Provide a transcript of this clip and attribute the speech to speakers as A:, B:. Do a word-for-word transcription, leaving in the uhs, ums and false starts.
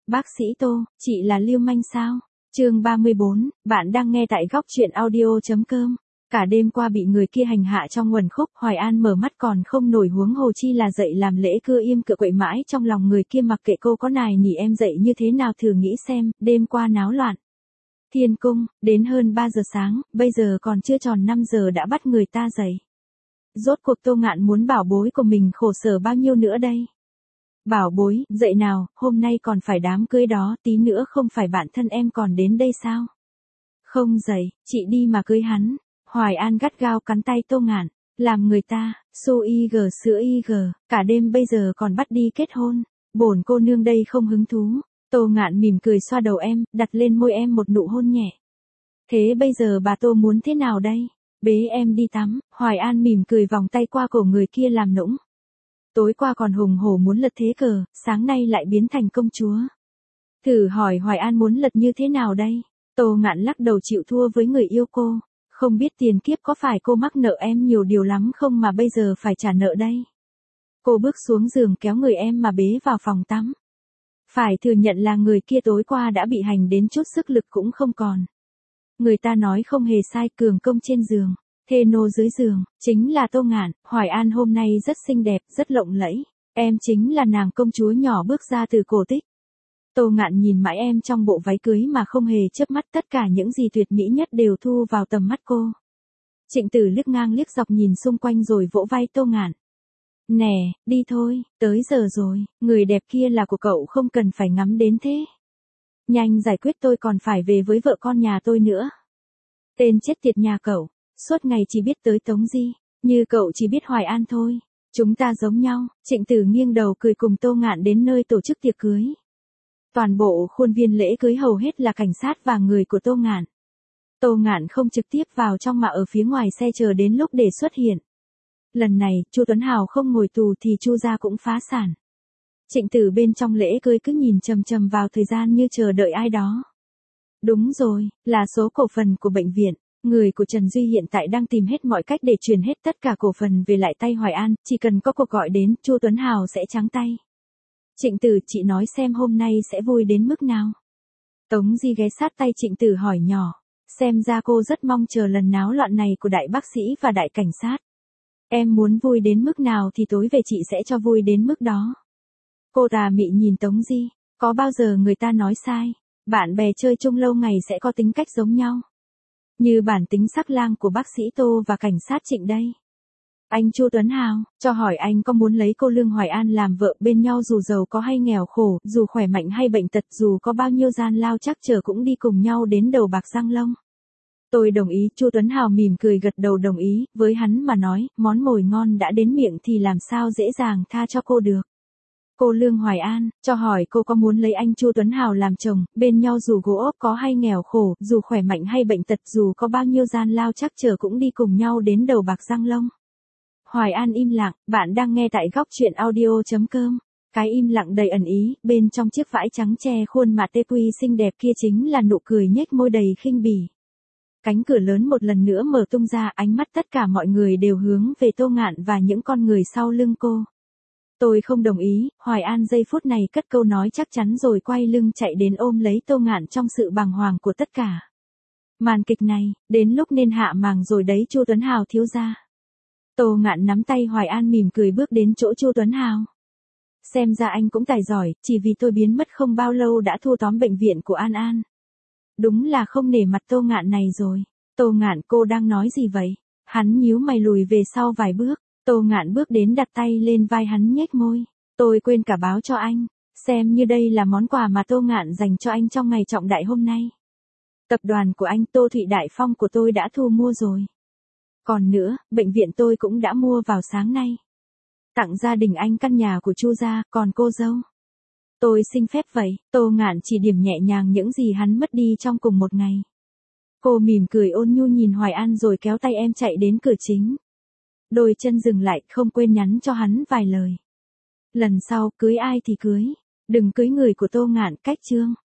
A: Bác sĩ Tô, chị là lưu manh sao? Chương ba mươi bốn, bạn đang nghe tại góc truyện audio chấm com. Cả đêm qua bị người kia hành hạ trong uẩn khúc, Hoài An mở mắt còn không nổi huống hồ chi là dậy làm lễ, cứ im cựa quậy mãi trong lòng người kia, mặc kệ cô có nài nỉ em dậy như thế nào, thử nghĩ xem, đêm qua náo loạn Thiên Cung, đến hơn ba giờ sáng, bây giờ còn chưa tròn năm giờ đã bắt người ta dậy. Rốt cuộc Tô Ngạn muốn bảo bối của mình khổ sở bao nhiêu nữa đây? Bảo bối, dậy nào, hôm nay còn phải đám cưới đó, tí nữa không phải bạn thân em còn đến đây sao? Không dậy, chị đi mà cưới hắn. Hoài An gắt gao cắn tay Tô Ngạn, làm người ta, xô y gờ sữa y gờ, cả đêm bây giờ còn bắt đi kết hôn, bổn cô nương đây không hứng thú. Tô Ngạn mỉm cười xoa đầu em, đặt lên môi em một nụ hôn nhẹ. Thế bây giờ bà Tô muốn thế nào đây? Bế em đi tắm. Hoài An mỉm cười vòng tay qua cổ người kia làm nũng. Tối qua còn hùng hổ muốn lật thế cờ, sáng nay lại biến thành công chúa. Thử hỏi Hoài An muốn lật như thế nào đây? Tô Ngạn lắc đầu chịu thua với người yêu cô. Không biết tiền kiếp có phải cô mắc nợ em nhiều điều lắm không mà bây giờ phải trả nợ đây? Cô bước xuống giường kéo người em mà bế vào phòng tắm. Phải thừa nhận là người kia tối qua đã bị hành đến chút sức lực cũng không còn. Người ta nói không hề sai, cường công trên giường, thê nô dưới giường, chính là Tô Ngạn. Hoài An hôm nay rất xinh đẹp, rất lộng lẫy. Em chính là nàng công chúa nhỏ bước ra từ cổ tích. Tô Ngạn nhìn mãi em trong bộ váy cưới mà không hề chớp mắt, tất cả những gì tuyệt mỹ nhất đều thu vào tầm mắt cô. Trịnh Tử liếc ngang liếc dọc nhìn xung quanh rồi vỗ vai Tô Ngạn. Nè, đi thôi, tới giờ rồi, người đẹp kia là của cậu, không cần phải ngắm đến thế. Nhanh giải quyết, tôi còn phải về với vợ con nhà tôi nữa. Tên chết tiệt nhà cậu, suốt ngày chỉ biết tới Tống Di, như cậu chỉ biết Hoài An thôi. Chúng ta giống nhau. Trịnh Tử nghiêng đầu cười cùng Tô Ngạn đến nơi tổ chức tiệc cưới. Toàn bộ khuôn viên lễ cưới hầu hết là cảnh sát và người của Tô Ngạn. Tô Ngạn không trực tiếp vào trong mà ở phía ngoài xe chờ đến lúc để xuất hiện. Lần này, Chu Tuấn Hào không ngồi tù thì Chu gia cũng phá sản. Trịnh Tử bên trong lễ cưới cứ nhìn chằm chằm vào thời gian như chờ đợi ai đó. Đúng rồi, là số cổ phần của bệnh viện. Người của Trần Duy hiện tại đang tìm hết mọi cách để chuyển hết tất cả cổ phần về lại tay Hoài An, chỉ cần có cuộc gọi đến, Chu Tuấn Hào sẽ trắng tay. Trịnh Tử, chị nói xem hôm nay sẽ vui đến mức nào? Tống Di ghé sát tay Trịnh Tử hỏi nhỏ, xem ra cô rất mong chờ lần náo loạn này của đại bác sĩ và đại cảnh sát. Em muốn vui đến mức nào thì tối về chị sẽ cho vui đến mức đó. Cô tà mị nhìn Tống Di, có bao giờ người ta nói sai, bạn bè chơi chung lâu ngày sẽ có tính cách giống nhau. Như bản tính sắc lang của bác sĩ Tô và cảnh sát Trịnh đây. Anh Chu Tuấn Hào, cho hỏi anh có muốn lấy cô Lương Hoài An làm vợ, bên nhau dù giàu có hay nghèo khổ, dù khỏe mạnh hay bệnh tật, dù có bao nhiêu gian lao chắc trở cũng đi cùng nhau đến đầu bạc răng long. Tôi đồng ý. Chu Tuấn Hào mỉm cười gật đầu đồng ý, với hắn mà nói, món mồi ngon đã đến miệng thì làm sao dễ dàng tha cho cô được. Cô Lương Hoài An, cho hỏi cô có muốn lấy anh Chu Tuấn Hào làm chồng, bên nhau dù gỗ ốp có hay nghèo khổ, dù khỏe mạnh hay bệnh tật, dù có bao nhiêu gian lao chắc trở cũng đi cùng nhau đến đầu bạc răng long. Hoài An im lặng, bạn đang nghe tại góc truyện audio chấm com. Cái im lặng đầy ẩn ý, bên trong chiếc vải trắng che khuôn mặt tê quy xinh đẹp kia chính là nụ cười nhếch môi đầy khinh bỉ. Cánh cửa lớn một lần nữa mở tung ra, ánh mắt tất cả mọi người đều hướng về Tô Ngạn và những con người sau lưng cô. Tôi không đồng ý. Hoài An giây phút này cất câu nói chắc chắn rồi quay lưng chạy đến ôm lấy Tô Ngạn trong sự bàng hoàng của tất cả. Màn kịch này, đến lúc nên hạ màng rồi đấy Chu Tuấn Hào thiếu gia. Tô Ngạn nắm tay Hoài An mỉm cười bước đến chỗ Chu Tuấn Hào. Xem ra anh cũng tài giỏi, chỉ vì tôi biến mất không bao lâu đã thu tóm bệnh viện của An An. Đúng là không nể mặt Tô Ngạn này rồi. Tô Ngạn, cô đang nói gì vậy? Hắn nhíu mày lùi về sau vài bước. Tô Ngạn bước đến đặt tay lên vai hắn nhếch môi. Tôi quên cả báo cho anh, xem như đây là món quà mà Tô Ngạn dành cho anh trong ngày trọng đại hôm nay. Tập đoàn của anh Tô Thụy Đại Phong của tôi đã thu mua rồi. Còn nữa, bệnh viện tôi cũng đã mua vào sáng nay. Tặng gia đình anh căn nhà của Chu gia, còn cô dâu. Tôi xin phép vậy. Tô Ngạn chỉ điểm nhẹ nhàng những gì hắn mất đi trong cùng một ngày. Cô mỉm cười ôn nhu nhìn Hoài An rồi kéo tay em chạy đến cửa chính. Đôi chân dừng lại, không quên nhắn cho hắn vài lời. Lần sau, cưới ai thì cưới. Đừng cưới người của Tô Ngạn, cách chương.